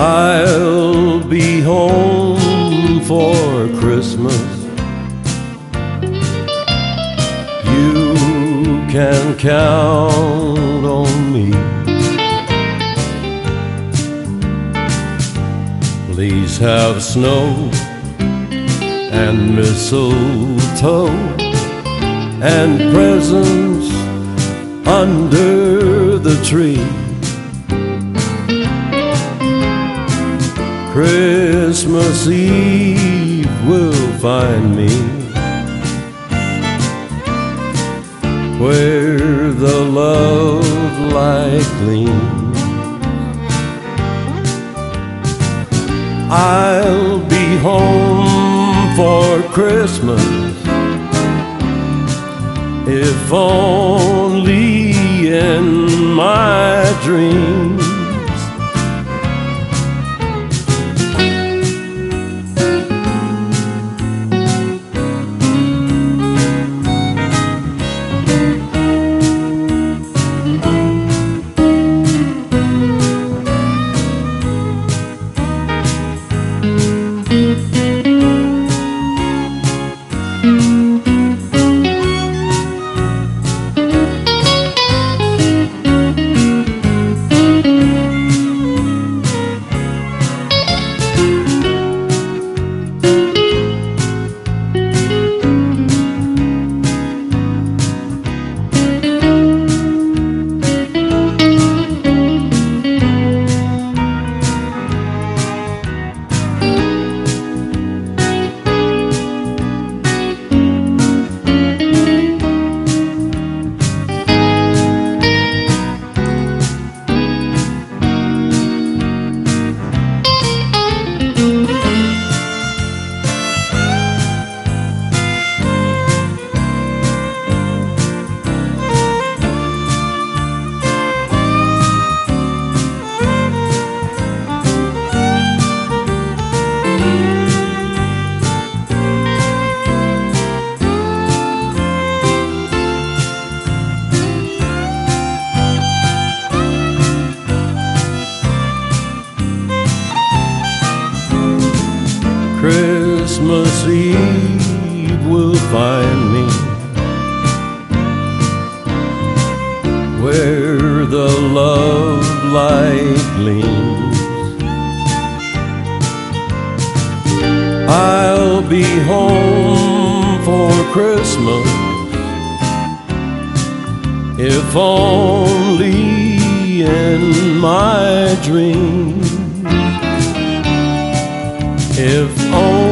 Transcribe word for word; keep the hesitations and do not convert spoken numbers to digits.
I'll be home for Christmas. You can count on me. Please have snow and mistletoe and presents under the tree. Christmas Eve will find me where the love light gleams. I'll be home for Christmas, if only in my dreams. Christmas Eve will find me where the love light gleams. I'll be home for Christmas, if only in my dreams. If only